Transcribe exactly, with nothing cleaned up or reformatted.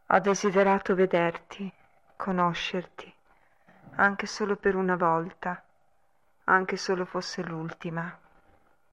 Ho desiderato vederti, conoscerti, anche solo per una volta, anche solo fosse l'ultima.